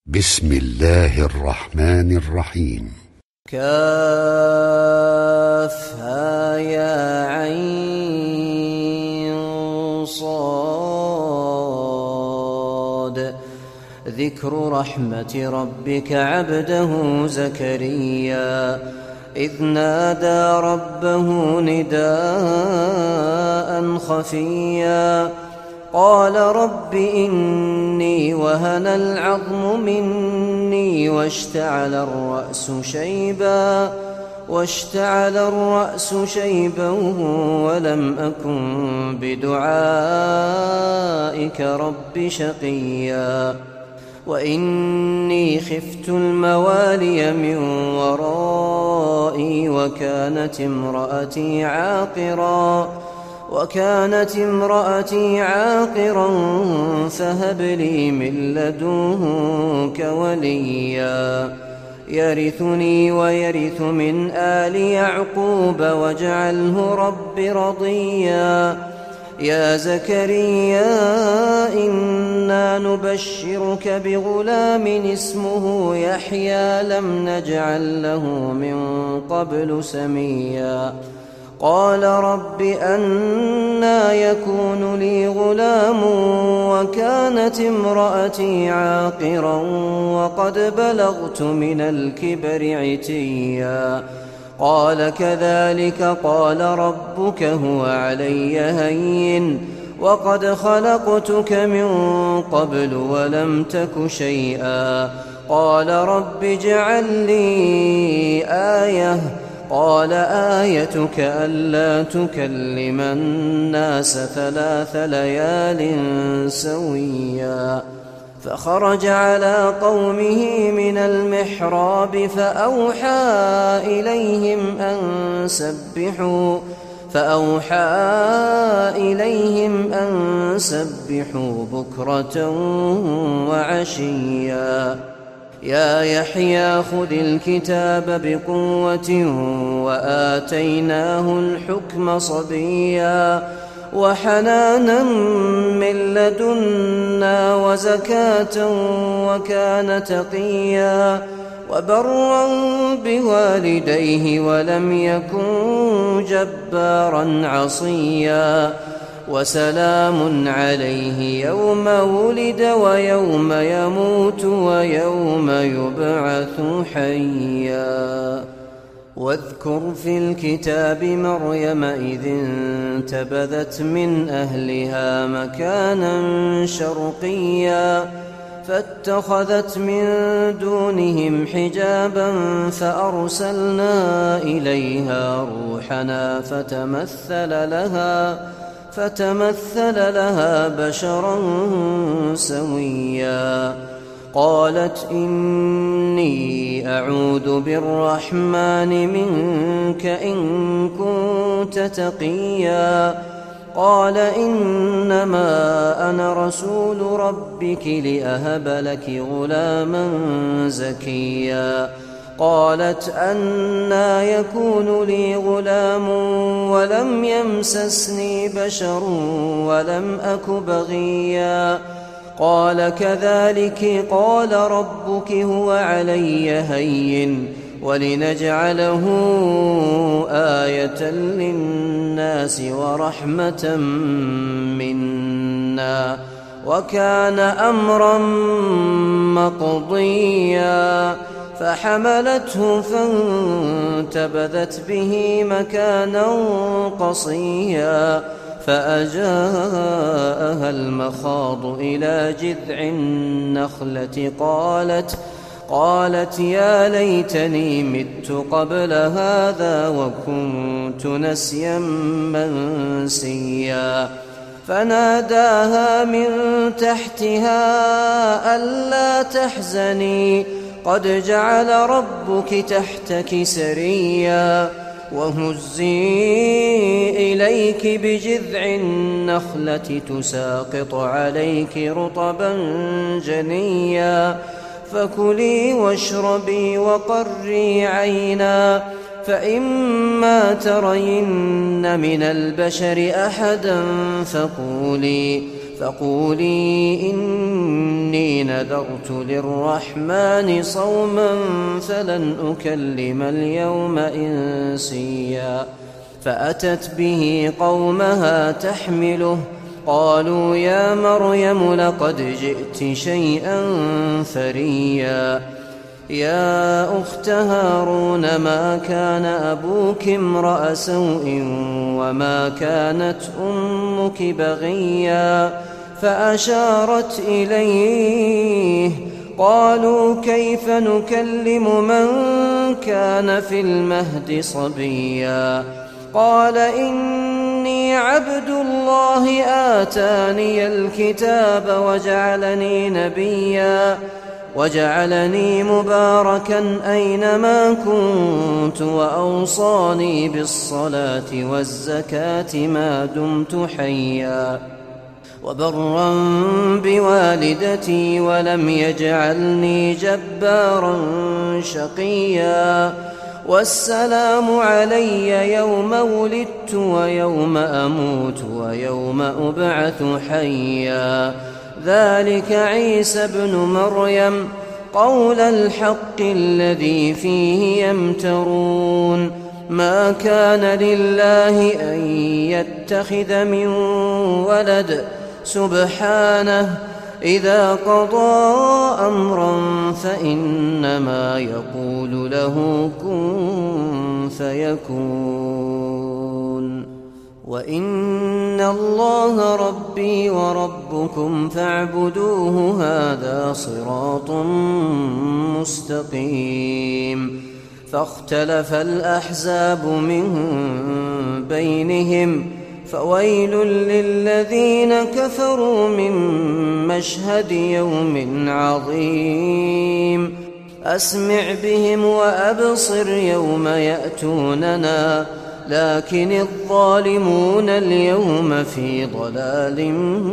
بسم الله الرحمن الرحيم. كافها يا عين صاد. ذكر رحمة ربك عبده زكريا إذ نادى ربه نداء خفيا قال رب إني وهن العظم مني واشتعل الرأس شيبا ولم أكن بدعائك رب شقيا وإني خفت الموالي من ورائي وكانت امرأتي عاقرا فهب لي من لدنك وليا يرثني ويرث من آل يعقوب واجعله رب رضيا. يا زكريا إنا نبشرك بغلام اسمه يحيى لم نجعل له من قبل سميا. قال رب أنى يكون لي غلام وكانت امرأتي عاقرا وقد بلغت من الكبر عتيا. قال كذلك قال ربك هو علي هين وقد خلقتك من قبل ولم تك شيئا. قال رب اجعل لي آية. قال آيتك ألا تكلم الناس 3 ليال سويا. فخرج على قومه من المحراب فأوحى إليهم أن سبحوا بكرة وعشيا. يا يحيى خذ الكتاب بقوة وآتيناه الحكم صبيا وحنانا من لدنا وزكاة وكان تقيا وبرا بوالديه ولم يكن جبارا عصيا. وسلام عليه يوم ولد ويوم يموت ويوم يبعث حيا. واذكر في الكتاب مريم إذ انتبذت من أهلها مكانا شرقيا فاتخذت من دونهم حجابا فأرسلنا إليها روحنا فتمثل لها بشرا سويا. قالت إني أعوذ بالرحمن منك إن كنت تقيا. قال إنما أنا رسول ربك لأهب لك غلاما زكيا. قالت أنى يكون لي غلام ولم يمسسني بشر ولم أك بغيا. قال كذلك قال ربك هو علي هين ولنجعله آية للناس ورحمة منا وكان أمرا مقضيا. فحملته فانتبذت به مكانا قصيا فأجاءها المخاض إلى جذع النخلة قالت يا ليتني مت قبل هذا وكنت نسيا منسيا. فناداها من تحتها ألا تحزني قد جعل ربك تحتك سريا وهزي إليك بجذع النخلة تساقط عليك رطبا جنيا. فكلي واشربي وقري عينا فإما ترين من البشر أحدا فقولي إني نذرت للرحمن صوما فلن أكلم اليوم إنسيا فأتت به قومها تحمله قالوا يا مريم لقد جئت شيئا فريا يا أخت هارون ما كان أبوك امرأ سوء وما كانت أمك بغيا فأشارت إليه قالوا كيف نكلم من كان في المهد صبيا قال إني عبد الله آتاني الكتاب وجعلني نبيا وجعلني مباركا أينما كنت وأوصاني بالصلاة والزكاة ما دمت حيا وبرا بوالدتي ولم يجعلني جبارا شقيا والسلام علي يوم ولدت ويوم أموت ويوم أبعث حيا ذلك عيسى ابن مريم قول الحق الذي فيه يمترون ما كان لله أن يتخذ من ولد سبحانه إذا قضى أمرا فإنما يقول له كن فيكون وإن الله ربي وربكم فاعبدوه هذا صراط مستقيم فاختلف الأحزاب من بينهم فويل للذين كفروا من مشهد يوم عظيم أسمع بهم وأبصر يوم يأتوننا لكن الظالمون اليوم في ضلال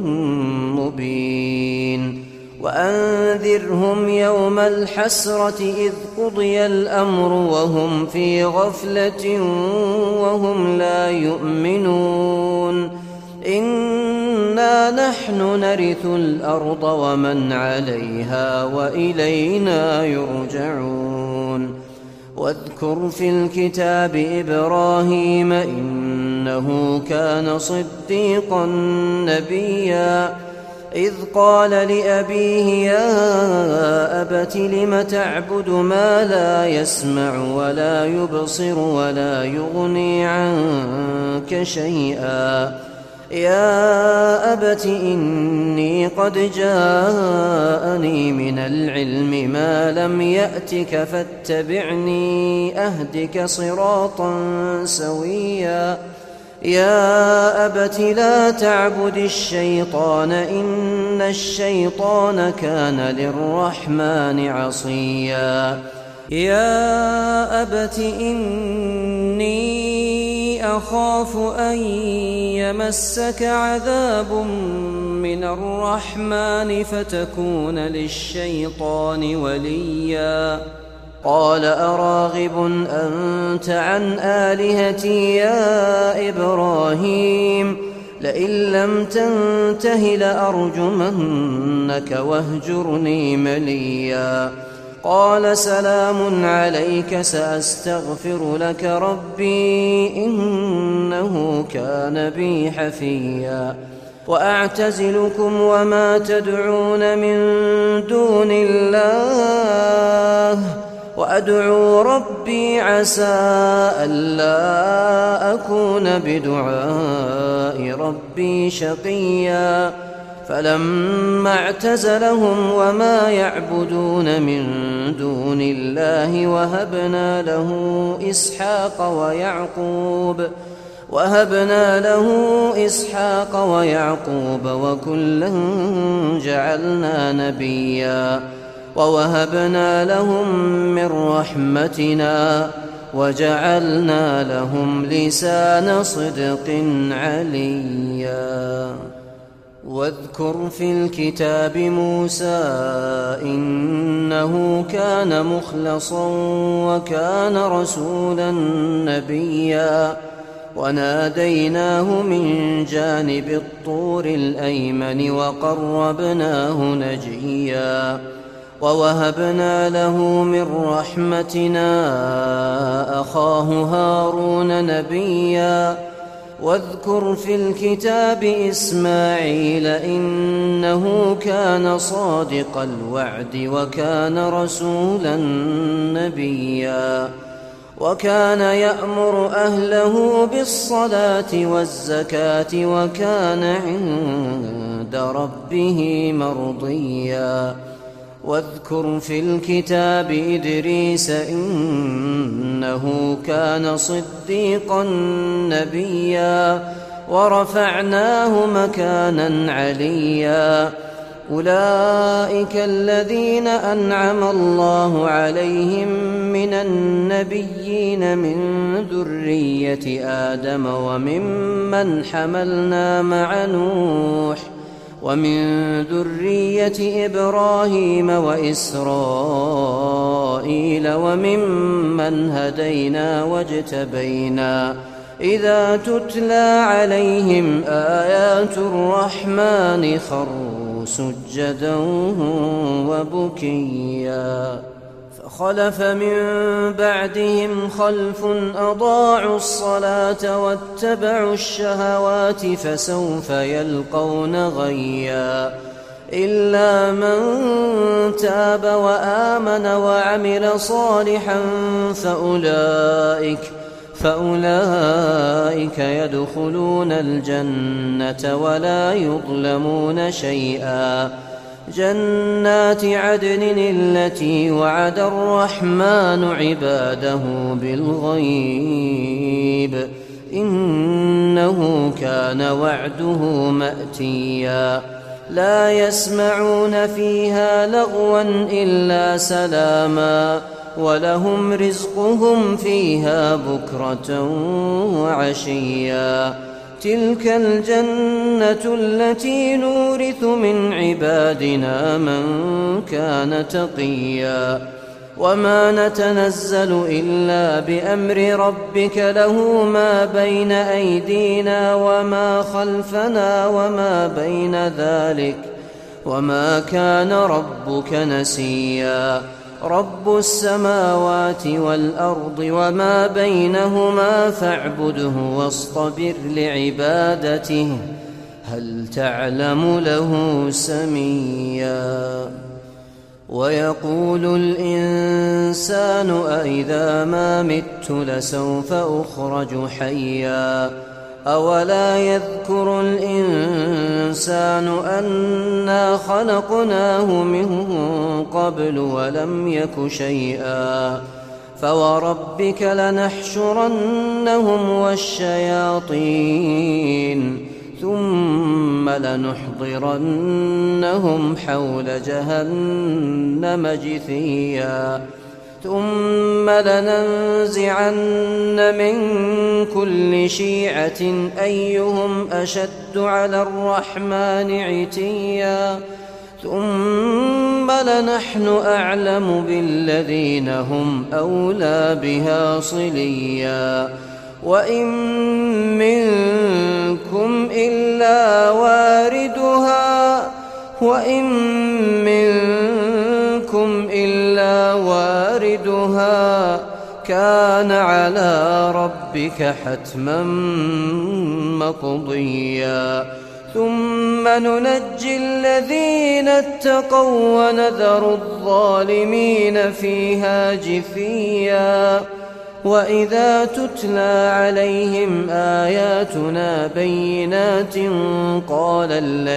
مبين وأنذرهم يوم الحسرة إذ قضي الأمر وهم في غفلة وهم لا يؤمنون إنا نحن نرث الأرض ومن عليها وإلينا يرجعون واذكر في الكتاب إبراهيم إنه كان صديقا نبيا إذ قال لأبيه يا أبت لم تعبد ما لا يسمع ولا يبصر ولا يغني عنك شيئا يا أبت إني قد جاءني من العلم ما لم يأتك فاتبعني أهدك صراطا سويا يا أبت لا تعبد الشيطان إن الشيطان كان للرحمن عصيا يا أبت إني أخاف أن يمسك عذاب من الرحمن فتكون للشيطان وليا قال أراغب أنت عن آلهتي يا إبراهيم لئن لم تنته لأرجمنك واهجرني مليا قال سلام عليك سأستغفر لك ربي إنه كان بي حفيا وأعتزلكم وما تدعون من دون الله وأدعو ربي عسى ألا أكون بدعاء ربي شقيا فلما اعتزلهم وما يعبدون من دون الله وهبنا له إسحاق ويعقوب وكلا جعلنا نبيا ووهبنا لهم من رحمتنا وجعلنا لهم لسان صدق عليا واذكر في الكتاب موسى إنه كان مخلصا وكان رسولا نبيا وناديناه من جانب الطور الأيمن وقربناه نجيا ووهبنا له من رحمتنا أخاه هارون نبيا واذكر في الكتاب إسماعيل إنه كان صادق الوعد وكان رسولا نبيا وكان يأمر أهله بالصلاة والزكاة وكان عند ربه مرضيا واذكر في الكتاب إدريس إنه كان صديقا نبيا ورفعناه مكانا عليا أولئك الذين أنعم الله عليهم من النبيين من ذرية آدم وممن حملنا مع نوح ومن ذرية إبراهيم وإسرائيل وممن هدينا واجتبينا إذا تتلى عليهم آيات الرحمن خروا سجدا وبكيا فخلف من بعدهم خلف أضاعوا الصلاة واتبعوا الشهوات فسوف يلقون غيا إلا من تاب وآمن وعمل صالحا فأولئك يدخلون الجنة ولا يظلمون شيئا جنات عدن التي وعد الرحمن عباده بالغيب إنه كان وعده مأتيا لا يسمعون فيها لغوا إلا سلاما ولهم رزقهم فيها بكرة وعشيا تلك الجنة التي نورث من عبادنا من كان تقيا وما نتنزل إلا بأمر ربك له ما بين أيدينا وما خلفنا وما بين ذلك وما كان ربك نسيا رب السماوات والأرض وما بينهما فاعبده واصطبر لعبادته هل تعلم له سميا ويقول الإنسان أإذا ما مت لسوف أخرج حيا أولا يذكر الإنسان أنا خلقناه من قبل ولم يك شيئا فوربك لنحشرنهم والشياطين ثم لنحضرنهم حول جهنم جثيا ثم لننزعن من كل شيعة أيهم أشد على الرحمن عتيا ثم لنحن أعلم بالذين هم أولى بها صليا وإن منكم إلا واردها كان على ربك حتما مقضيا ثم ننجي الذين اتقوا ونذر الظالمين فيها جثيا وإذا تتلى عليهم آياتنا بينات قال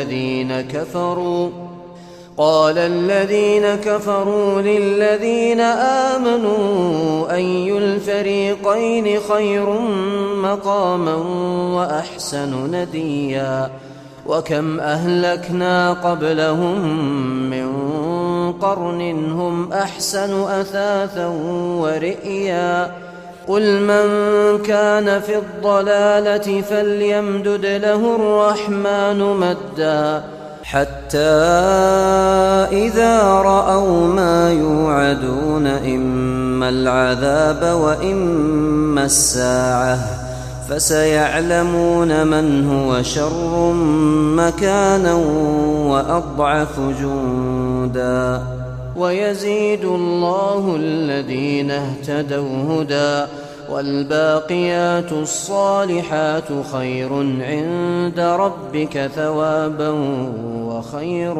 الذين كفروا للذين آمنوا أي الفريقين خير مقاما وأحسن نديا وكم أهلكنا قبلهم من قرن هم أحسن أثاثا ورئيا قل من كان في الضلالة فليمدد له الرحمن مدا حتى إذا رأوا ما يوعدون إما العذاب وإما الساعة فسيعلمون من هو شر مكانا وأضعف جندا ويزيد الله الذين اهتدوا هدى والباقيات الصالحات خير عند ربك ثوابا وخير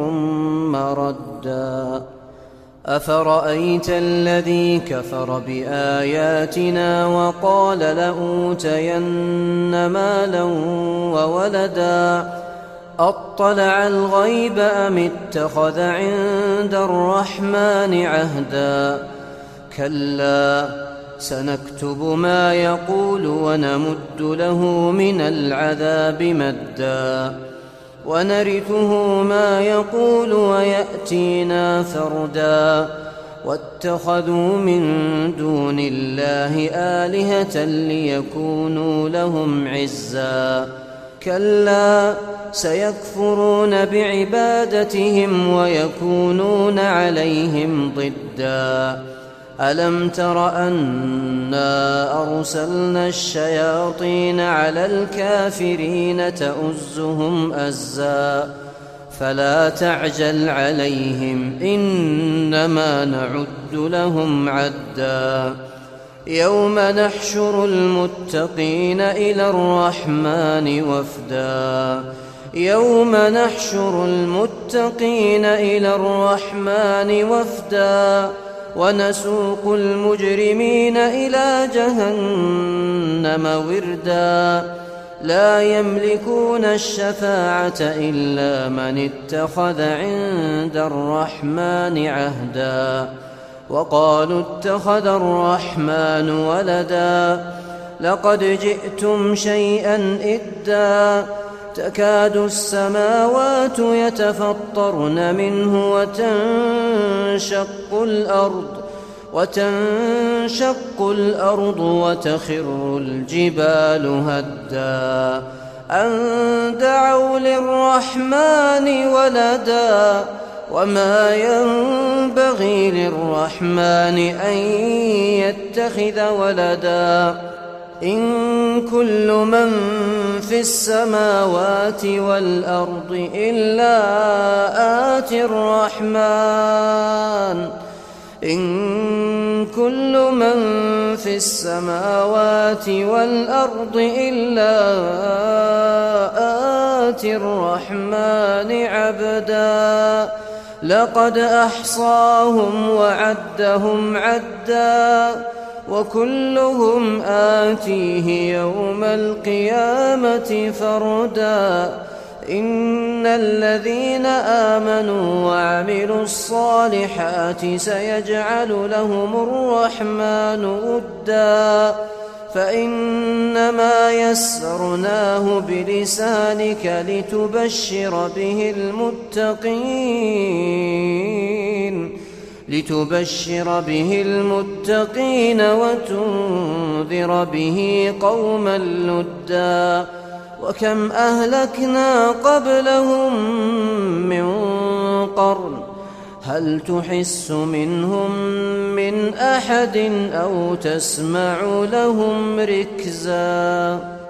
مردا أفرأيت الذي كفر بآياتنا وقال لأوتين مالا وولدا أطلع الغيب أم اتخذ عند الرحمن عهدا كلا سنكتب ما يقول ونمد له من العذاب مدا ونرثه ما يقول ويأتينا فردا واتخذوا من دون الله آلهة ليكونوا لهم عزا كلا سيكفرون بعبادتهم ويكونون عليهم ضدا ألم تر أنا أرسلنا الشياطين على الكافرين تؤزهم أزا فلا تعجل عليهم إنما نعد لهم عدا يوم نحشر المتقين إلى الرحمن وفدا يوم نحشر المتقين إلى الرحمن وفدا ونسوق المجرمين إلى جهنم وردا لا يملكون الشفاعة إلا من اتخذ عند الرحمن عهدا وقالوا اتخذ الرحمن ولدا لقد جئتم شيئا إدا تكاد السماوات يتفطرن منه وتنشق الأرض وتخر الجبال هدا أن دعوا للرحمن ولدا وما ينبغي للرحمن أن يتخذ ولدا إن كل من في السماوات والأرض إلا آتي الرحمن إن كل من في السماوات والأرض إلا آتي الرحمن عبدا لقد أحصاهم وعدهم عدا وكلهم آتيه يوم القيامة فردا إن الذين آمنوا وعملوا الصالحات سيجعل لهم الرحمن ودا فإنما يسرناه بلسانك لتبشر به المتقين وتنذر به قوما لدا وكم أهلكنا قبلهم من قرن هل تحس منهم من أحد أو تسمع لهم ركزا